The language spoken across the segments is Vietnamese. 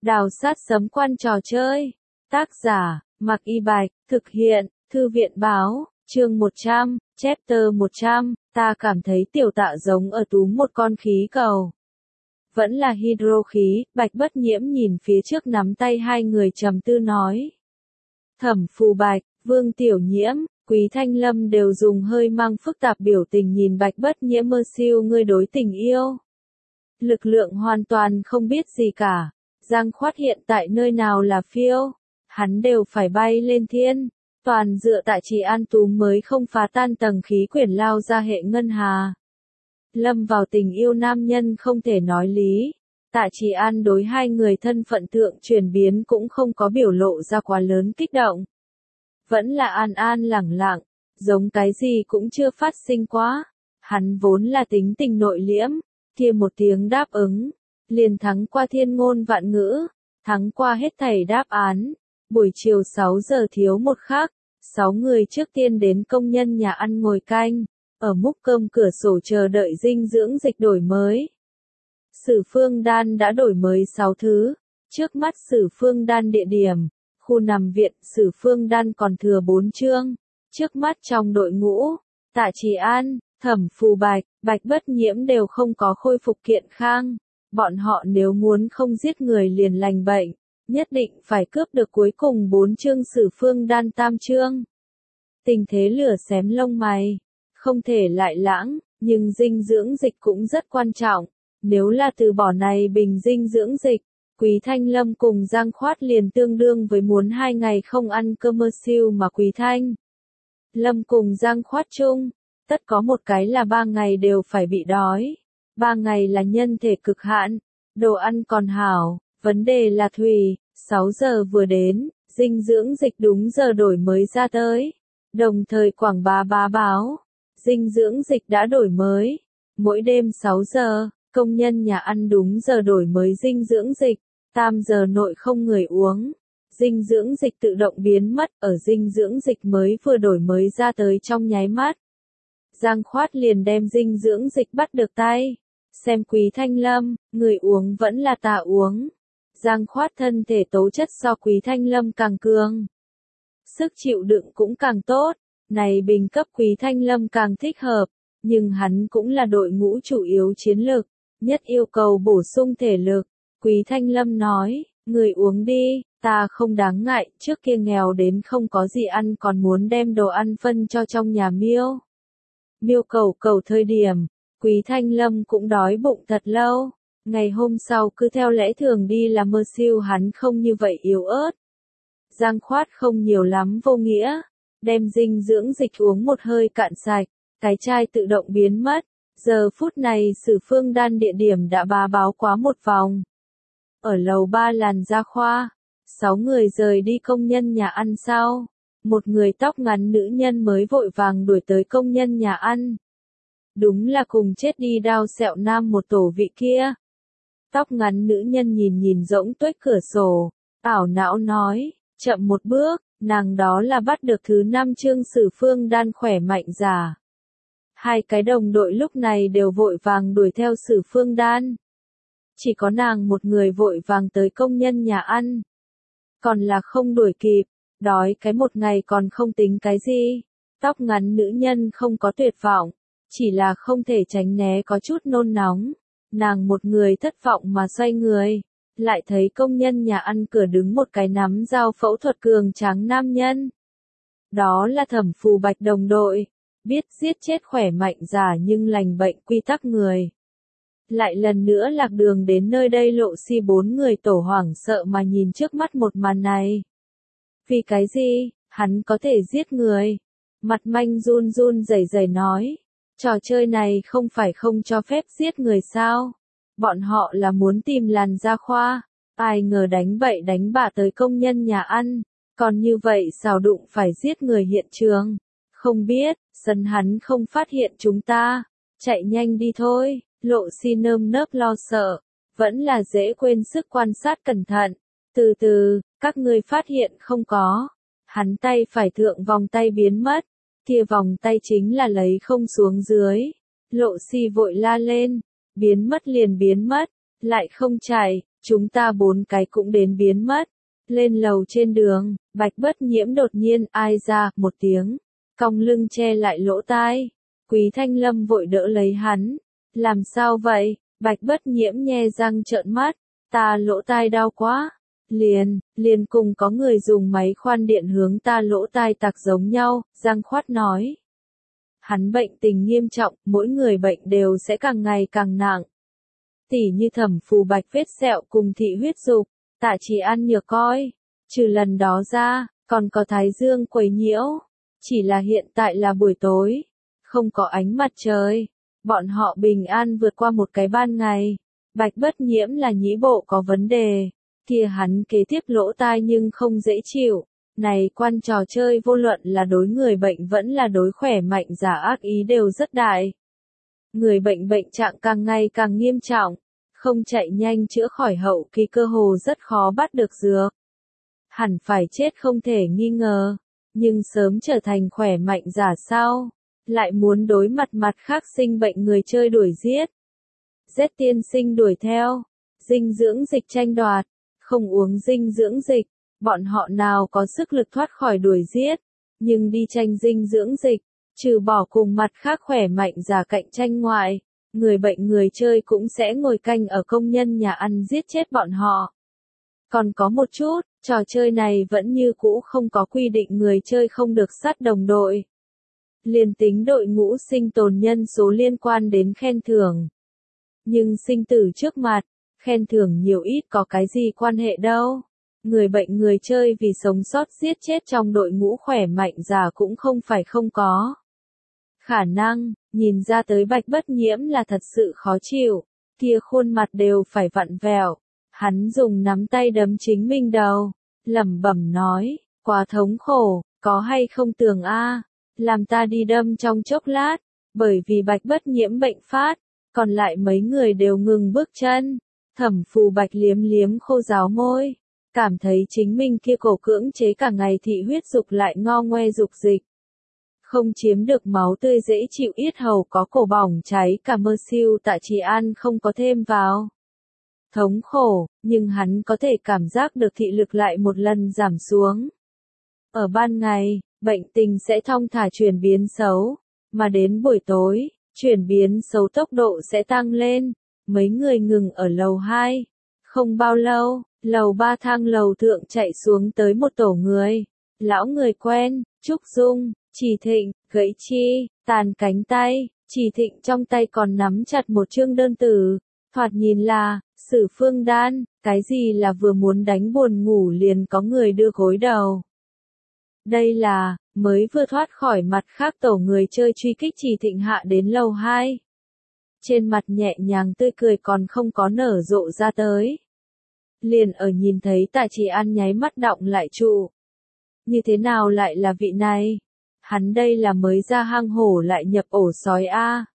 Đào sát sấm quan trò chơi. Tác giả, Mạc Y Bạch, thực hiện, Thư viện báo, chương 100, chapter 100, ta cảm thấy tiểu Tạ giống ở túm một con khí cầu. Vẫn là hydro khí, Bạch Bất Nhiễm nhìn phía trước nắm tay hai người trầm tư nói. Thẩm Phù Bạch, Vương Tiểu Nhiễm, Quý Thanh Lâm đều dùng hơi mang phức tạp biểu tình nhìn Bạch Bất Nhiễm mơ siêu ngươi đối tình yêu. Lực lượng hoàn toàn không biết gì cả. Giang Khoát hiện tại nơi nào là phiêu, hắn đều phải bay lên thiên, toàn dựa tại Trì An Túm mới không phá tan tầng khí quyển lao ra hệ ngân hà. Lâm vào tình yêu nam nhân không thể nói lý, Tạ Trì An đối hai người thân phận thượng chuyển biến cũng không có biểu lộ ra quá lớn kích động. Vẫn là an an lẳng lặng, giống cái gì cũng chưa phát sinh quá, hắn vốn là tính tình nội liễm, kia một tiếng đáp ứng. Liền thắng qua thiên ngôn vạn ngữ, thắng qua hết thảy đáp án. Buổi chiều 6 giờ thiếu một khắc, 6 người trước tiên đến công nhân nhà ăn ngồi canh, ở múc cơm cửa sổ chờ đợi dinh dưỡng dịch đổi mới. Sử Phương Đan đã đổi mới 6 thứ, trước mắt Sử Phương Đan địa điểm, khu nằm viện Sử Phương Đan còn thừa 4 chương, trước mắt trong đội ngũ, Tạ Trì An, Thẩm Phù Bạch, Bạch Bất Nhiễm đều không có khôi phục kiện khang. Bọn họ nếu muốn không giết người liền lành bệnh, nhất định phải cướp được cuối cùng 4 chương Sử Phương Đan tam chương. Tình thế lửa xém lông mày, không thể lại lãng, nhưng dinh dưỡng dịch cũng rất quan trọng. Nếu là từ bỏ này bình dinh dưỡng dịch, Quý Thanh Lâm cùng Giang Khoát liền tương đương với muốn 2 ngày không ăn cơm mơ siêu mà Quý Thanh Lâm cùng Giang Khoát chung, tất có một cái là 3 ngày đều phải bị đói. 3 ngày là nhân thể cực hạn, đồ ăn còn hảo, vấn đề là thủy, 6 giờ vừa đến, dinh dưỡng dịch đúng giờ đổi mới ra tới. Đồng thời quảng bá báo, dinh dưỡng dịch đã đổi mới. Mỗi đêm 6 giờ, công nhân nhà ăn đúng giờ đổi mới dinh dưỡng dịch, tam giờ nội không người uống. Dinh dưỡng dịch tự động biến mất ở dinh dưỡng dịch mới vừa đổi mới ra tới trong nháy mắt. Giang Khoát liền đem dinh dưỡng dịch bắt được tay. Xem Quý Thanh Lâm, người uống vẫn là ta uống. Giang Khoát thân thể tố chất so Quý Thanh Lâm càng cường. Sức chịu đựng cũng càng tốt, này bình cấp Quý Thanh Lâm càng thích hợp, nhưng hắn cũng là đội ngũ chủ yếu chiến lược, nhất yêu cầu bổ sung thể lực. Quý Thanh Lâm nói, người uống đi, ta không đáng ngại, trước kia nghèo đến không có gì ăn còn muốn đem đồ ăn phân cho trong nhà miêu. Miêu cầu thời điểm. Quý Thanh Lâm cũng đói bụng thật lâu, ngày hôm sau cứ theo lẽ thường đi làm mơ siêu hắn không như vậy yếu ớt. Giang Khoát không nhiều lắm vô nghĩa, đem dinh dưỡng dịch uống một hơi cạn sạch, cái chai tự động biến mất. Giờ phút này Sử Phương Đan địa điểm đã báo quá một vòng. Ở lầu 3 làn da khoa, 6 người rời đi công nhân nhà ăn sau, một người tóc ngắn nữ nhân mới vội vàng đuổi tới công nhân nhà ăn. Đúng là cùng chết đi đao sẹo nam một tổ vị kia. Tóc ngắn nữ nhân nhìn rỗng tuếch cửa sổ, ảo não nói, chậm một bước, nàng đó là bắt được thứ 5 chương Sử Phương Đan khỏe mạnh giả. Hai cái đồng đội lúc này đều vội vàng đuổi theo Sử Phương Đan. Chỉ có nàng một người vội vàng tới công nhân nhà ăn. Còn là không đuổi kịp, đói cái một ngày còn không tính cái gì. Tóc ngắn nữ nhân không có tuyệt vọng. Chỉ là không thể tránh né có chút nôn nóng. Nàng một người thất vọng mà xoay người. Lại thấy công nhân nhà ăn cửa đứng một cái nắm dao phẫu thuật cường tráng nam nhân. Đó là Thẩm Phù Bạch đồng đội. Biết giết chết khỏe mạnh giả nhưng lành bệnh quy tắc người. Lại lần nữa lạc đường đến nơi đây lộ si 4 người tổ hoảng sợ mà nhìn trước mắt một màn này. Vì cái gì, hắn có thể giết người. Mặt manh run rẩy nói. Trò chơi này không phải không cho phép giết người sao? Bọn họ là muốn tìm làn da khoa. Ai ngờ đánh bậy đánh bạ tới công nhân nhà ăn. Còn như vậy xào đụng phải giết người hiện trường. Không biết, sân hắn không phát hiện chúng ta. Chạy nhanh đi thôi, lộ si nơm nớp lo sợ. Vẫn là dễ quên sức quan sát cẩn thận. Từ từ, các ngươi phát hiện không có. Hắn tay phải thượng vòng tay biến mất. Kia vòng tay chính là lấy không xuống dưới. Lộ si vội la lên. Biến mất liền biến mất. Lại không chạy. chúng ta 4 cái cũng đến biến mất. Lên lầu trên đường, Bạch Bất Nhiễm đột nhiên ai ra một tiếng, cong lưng che lại lỗ tai. Quý Thanh Lâm vội đỡ lấy hắn. Làm sao vậy? Bạch Bất Nhiễm nhe răng trợn mắt, ta lỗ tai đau quá. Liền cùng có người dùng máy khoan điện hướng ta lỗ tai tạc giống nhau, Giang Khoát nói. Hắn bệnh tình nghiêm trọng, mỗi người bệnh đều sẽ càng ngày càng nặng. Tỉ như Thẩm Phù Bạch vết sẹo cùng thị huyết dục, Tạ Chỉ An nhược coi. Trừ lần đó ra, còn có Thái Dương quấy nhiễu. Chỉ là hiện tại là buổi tối, không có ánh mặt trời. Bọn họ bình an vượt qua một cái ban ngày. Bạch Bất Nhiễm là nhĩ bộ có vấn đề. Kia hắn kế tiếp lỗ tai nhưng không dễ chịu. Này quan trò chơi vô luận là đối người bệnh vẫn là đối khỏe mạnh giả ác ý đều rất đại. Người bệnh bệnh trạng càng ngày càng nghiêm trọng. Không chạy nhanh chữa khỏi hậu kỳ cơ hồ rất khó bắt được dược. Hẳn phải chết không thể nghi ngờ. Nhưng sớm trở thành khỏe mạnh giả sao? Lại muốn đối mặt mặt khác sinh bệnh người chơi đuổi giết. Z tiên sinh đuổi theo. Dinh dưỡng dịch tranh đoạt. Không uống dinh dưỡng dịch. Bọn họ nào có sức lực thoát khỏi đuổi giết. Nhưng đi tranh dinh dưỡng dịch. Trừ bỏ cùng mặt khác khỏe mạnh giả cạnh tranh ngoại. Người bệnh người chơi cũng sẽ ngồi canh ở công nhân nhà ăn giết chết bọn họ. Còn có một chút, trò chơi này vẫn như cũ không có quy định người chơi không được sát đồng đội. Liền tính đội ngũ sinh tồn nhân số liên quan đến khen thưởng. Nhưng sinh tử trước mặt, khen thưởng nhiều ít có cái gì quan hệ đâu. Người bệnh người chơi vì sống sót giết chết trong đội ngũ khỏe mạnh giả cũng không phải không có. Khả năng, nhìn ra tới Bạch Bất Nhiễm là thật sự khó chịu, kia khuôn mặt đều phải vặn vẹo. Hắn dùng nắm tay đấm chính mình đầu, lẩm bẩm nói, quá thống khổ, có hay không tường a, làm ta đi đâm trong chốc lát, bởi vì Bạch Bất Nhiễm bệnh phát, còn lại mấy người đều ngừng bước chân. Thẩm Phù Bạch liếm liếm khô ráo môi, cảm thấy chính mình kia cổ cưỡng chế cả ngày thị huyết dục lại ngo ngoe dục dịch. Không chiếm được máu tươi dễ chịu yết hầu có cổ bỏng cháy cả mơ siêu Tạ Chỉ An không có thêm vào. Thống khổ, nhưng hắn có thể cảm giác được thị lực lại một lần giảm xuống. Ở ban ngày, bệnh tình sẽ thong thả chuyển biến xấu, mà đến buổi tối, chuyển biến xấu tốc độ sẽ tăng lên. Mấy người ngừng ở lầu 2. Không bao lâu, lầu 3 thang lầu thượng chạy xuống tới một tổ người. Lão người quen, Trúc Dung, Chỉ Thịnh, gãy chi, tàn cánh tay. Chỉ Thịnh trong tay còn nắm chặt một chương đơn tử. Thoạt nhìn là, Sử Phương Đan, cái gì là vừa muốn đánh buồn ngủ liền có người đưa gối đầu. Đây là, mới vừa thoát khỏi mặt khác tổ người chơi truy kích Chỉ Thịnh hạ đến lầu 2. Trên mặt nhẹ nhàng tươi cười còn không có nở rộ ra tới. Liền ở nhìn thấy Tạ Chỉ An nháy mắt đọng lại trụ. Như thế nào lại là vị này? Hắn đây là mới ra hang hổ lại nhập ổ sói a.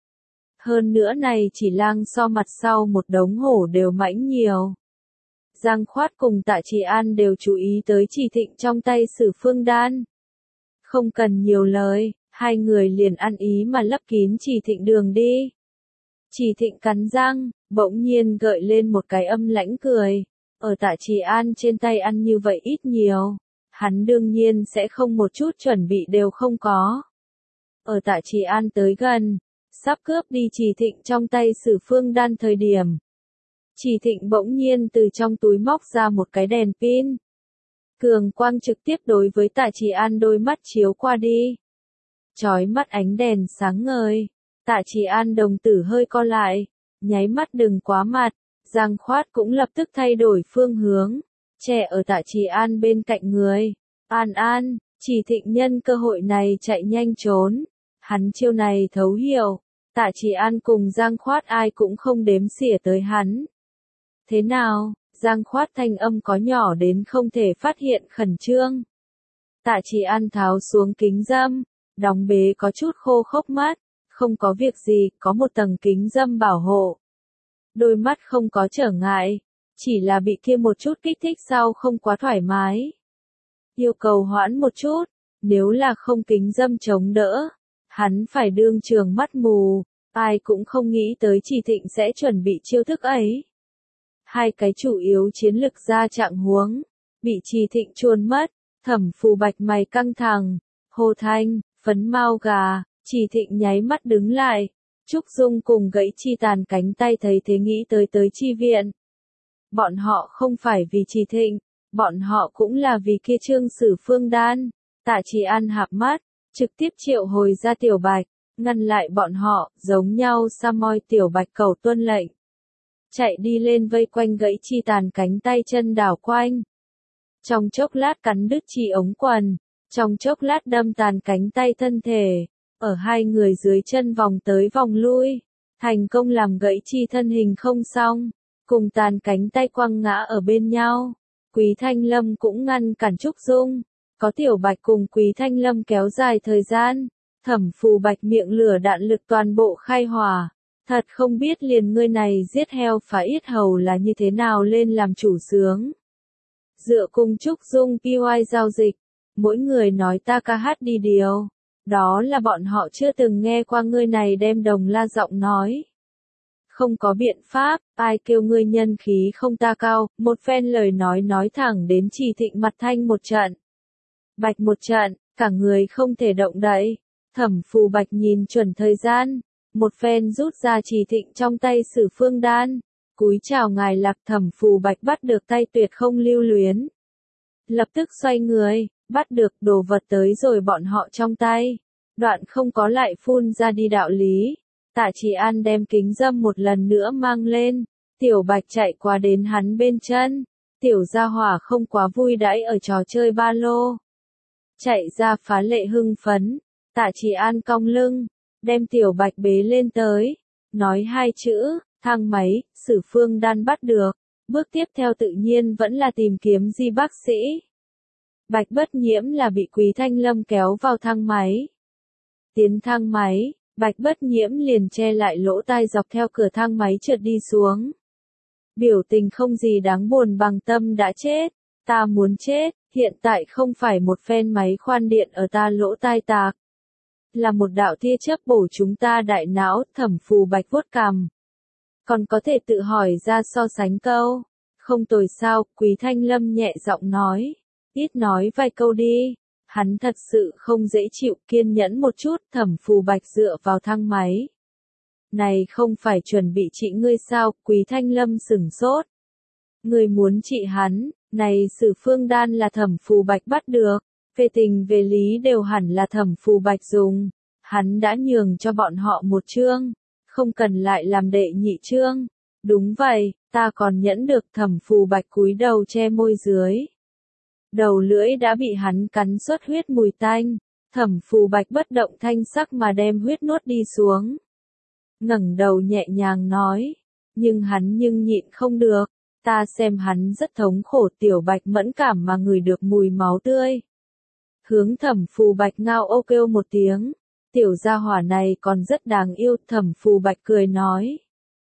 Hơn nữa này chỉ lang so mặt sau một đống hổ đều mãnh nhiều. Giang Khoát cùng Tạ Chỉ An đều chú ý tới Chỉ Thịnh trong tay Sử Phương Đan. Không cần nhiều lời, hai người liền ăn ý mà lấp kín Chỉ Thịnh đường đi. Chỉ Thịnh cắn răng, bỗng nhiên gợi lên một cái âm lãnh cười. Ở Tạ Chỉ An trên tay ăn như vậy ít nhiều. Hắn đương nhiên sẽ không một chút chuẩn bị đều không có. Ở Tạ Chỉ An tới gần, sắp cướp đi Chỉ Thịnh trong tay Sử Phương Đan thời điểm. Chỉ Thịnh bỗng nhiên từ trong túi móc ra một cái đèn pin. Cường quang trực tiếp đối với Tạ Chỉ An đôi mắt chiếu qua đi. Chói mắt ánh đèn sáng ngời. Tạ Chỉ An đồng tử hơi co lại. Nháy mắt đừng quá mặt. Giang Khoát cũng lập tức thay đổi phương hướng. Trẻ ở Tạ Chỉ An bên cạnh người. An, Chỉ Thịnh nhân cơ hội này chạy nhanh trốn. Hắn chiêu này thấu hiểu. Tạ Chỉ An cùng Giang Khoát ai cũng không đếm xỉa tới hắn. Thế nào? Giang Khoát thanh âm có nhỏ đến không thể phát hiện khẩn trương. Tạ Chỉ An tháo xuống kính râm, đóng bế có chút khô khốc mắt, không có việc gì, có một tầng kính râm bảo hộ. Đôi mắt không có trở ngại, chỉ là bị kia một chút kích thích sau không quá thoải mái. Yêu cầu hoãn một chút, nếu là không kính râm chống đỡ, hắn phải đương trường mắt mù, ai cũng không nghĩ tới Chỉ Thịnh sẽ chuẩn bị chiêu thức ấy. Hai cái chủ yếu chiến lực ra trạng huống, bị Trì Thịnh chuồn mất, Thẩm Phù Bạch mày căng thẳng, hô thanh, phấn mau gà, Trì Thịnh nháy mắt đứng lại, Trúc Dung cùng gãy chi tàn cánh tay thấy thế nghĩ tới chi viện. Bọn họ không phải vì Trì Thịnh, bọn họ cũng là vì kia Trương Sử Phương Đan. Tạ Trì An hạp mắt, trực tiếp triệu hồi ra Tiểu Bạch, ngăn lại bọn họ, giống nhau sa moi Tiểu Bạch cầu tuân lệnh. Chạy đi lên vây quanh gãy chi tàn cánh tay chân đảo quanh. Trong chốc lát cắn đứt chi ống quần, trong chốc lát đâm tàn cánh tay thân thể, ở hai người dưới chân vòng tới vòng lui, thành công làm gãy chi thân hình không xong, cùng tàn cánh tay quăng ngã ở bên nhau. Quý Thanh Lâm cũng ngăn cản Trúc Dung, có Tiểu Bạch cùng Quý Thanh Lâm kéo dài thời gian, Thẩm Phù Bạch miệng lửa đạn lực toàn bộ khai hỏa. Thật không biết liền ngươi này giết heo phá yết hầu là như thế nào lên làm chủ sướng. Dựa cùng Trúc Dung PY giao dịch, mỗi người nói ta ca hát đi điều. Đó là bọn họ chưa từng nghe qua ngươi này đem đồng la giọng nói. Không có biện pháp, ai kêu ngươi nhân khí không ta cao, một phen lời nói thẳng đến Trì Thịnh mặt thanh một trận. Bạch một trận, cả người không thể động đậy. Thẩm Phù Bạch nhìn chuẩn thời gian, một phen rút ra Trì Thịnh trong tay Sử Phương Đan, cúi chào ngài Lạc. Thẩm Phù Bạch bắt được tay tuyệt không lưu luyến. Lập tức xoay người, bắt được đồ vật tới rồi bọn họ trong tay. Đoạn không có lại phun ra đi đạo lý. Tạ Trì An đem kính dâm một lần nữa mang lên, Tiểu Bạch chạy qua đến hắn bên chân. Tiểu gia hỏa không quá vui đãi ở trò chơi ba lô. Chạy ra phá lệ hưng phấn, Tạ Trì An cong lưng, đem Tiểu Bạch bế lên tới, nói hai chữ, thang máy, Sử Phương Đan bắt được, bước tiếp theo tự nhiên vẫn là tìm kiếm Di bác sĩ. Bạch Bất Nhiễm là bị Quý Thanh Lâm kéo vào thang máy. Tiến thang máy, Bạch Bất Nhiễm liền che lại lỗ tai dọc theo cửa thang máy trượt đi xuống. Biểu tình không gì đáng buồn bằng tâm đã chết, ta muốn chết, hiện tại không phải một phen máy khoan điện ở ta lỗ tai tạc. Là một đạo tia chớp bổ chúng ta đại não. Thẩm Phù Bạch vuốt cằm. Còn có thể tự hỏi ra so sánh câu. Không tồi sao, Quý Thanh Lâm nhẹ giọng nói. Ít nói vài câu đi. Hắn thật sự không dễ chịu, kiên nhẫn một chút. Thẩm Phù Bạch dựa vào thang máy. Này không phải chuẩn bị trị ngươi sao? Quý Thanh Lâm sửng sốt. Ngươi muốn trị hắn, này Sử Phương Đan là Thẩm Phù Bạch bắt được. Về tình về lý đều hẳn là Thẩm Phù Bạch dùng. Hắn đã nhường cho bọn họ một chương, không cần lại làm đệ nhị chương. Đúng vậy, ta còn nhẫn được. Thẩm Phù Bạch cúi đầu che môi dưới. Đầu lưỡi đã bị hắn cắn xuất huyết mùi tanh. Thẩm Phù Bạch bất động thanh sắc mà đem huyết nuốt đi xuống. Ngẩng đầu nhẹ nhàng nói, nhưng hắn nhịn không được. Ta xem hắn rất thống khổ. Tiểu Bạch mẫn cảm mà ngửi được mùi máu tươi. Hướng Thẩm Phù Bạch ngao ô kêu một tiếng. Tiểu gia hỏa này còn rất đáng yêu. Thẩm Phù Bạch cười nói.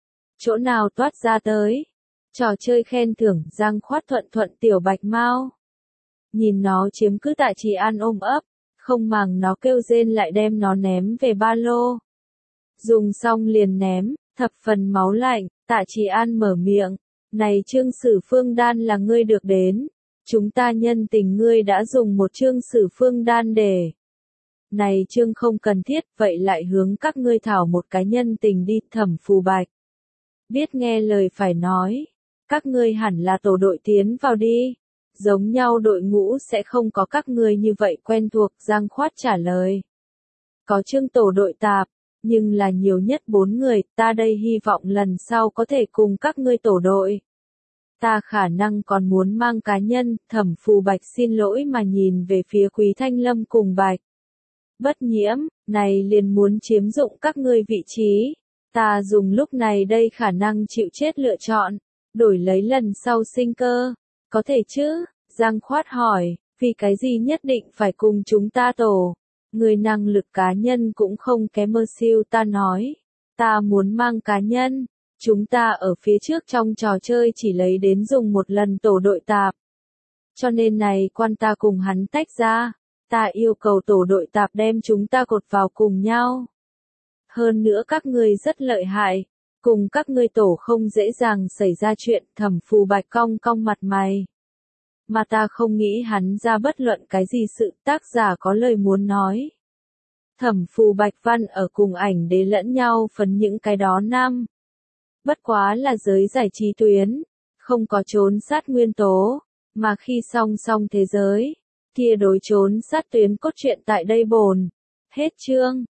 Chỗ nào toát ra tới. Trò chơi khen thưởng Giang Khoát thuận Tiểu Bạch mau. Nhìn nó chiếm cứ Tạ Trì An ôm ấp. Không màng nó kêu rên lại đem nó ném về ba lô. Dùng xong liền ném, thập phần máu lạnh. Tạ Trì An mở miệng. Này Trương Sử Phương Đan là ngươi được đến. Chúng ta nhân tình ngươi đã dùng một Trương Sử Phương Đan để. Này Trương không cần thiết, vậy lại hướng các ngươi thảo một cái nhân tình đi. Thẩm Phù Bạch. Biết nghe lời phải nói. Các ngươi hẳn là tổ đội tiến vào đi. Giống nhau đội ngũ sẽ không có các ngươi như vậy quen thuộc. Giang Khoát trả lời. Có Trương tổ đội tạp, nhưng là nhiều nhất 4 người. Ta đây hy vọng lần sau có thể cùng các ngươi tổ đội. Ta khả năng còn muốn mang cá nhân. Thẩm Phù Bạch xin lỗi mà nhìn về phía Quý Thanh Lâm cùng Bạch Bất Nhiễm, này liền muốn chiếm dụng các ngươi vị trí. Ta dùng lúc này đây khả năng chịu chết lựa chọn, đổi lấy lần sau sinh cơ. Có thể chứ? Giang Khoát hỏi, vì cái gì nhất định phải cùng chúng ta tổ? Người năng lực cá nhân cũng không kém mơ siêu. Ta nói, ta muốn mang cá nhân. Chúng ta ở phía trước trong trò chơi chỉ lấy đến dùng một lần tổ đội tạp. Cho nên này quan ta cùng hắn tách ra. Ta yêu cầu tổ đội tạp đem chúng ta cột vào cùng nhau. Hơn nữa các ngươi rất lợi hại. Cùng các ngươi tổ không dễ dàng xảy ra chuyện, Thẩm Phù Bạch cong cong mặt mày. Mà ta không nghĩ hắn ra bất luận cái gì sự, tác giả có lời muốn nói. Thẩm Phù Bạch Văn ở cùng ảnh đế lẫn nhau phấn những cái đó năm. Bất quá là giới giải trí tuyến, không có trốn sát nguyên tố, mà khi song song thế giới, kia đối trốn sát tuyến cốt truyện tại đây bồn. Hết chương.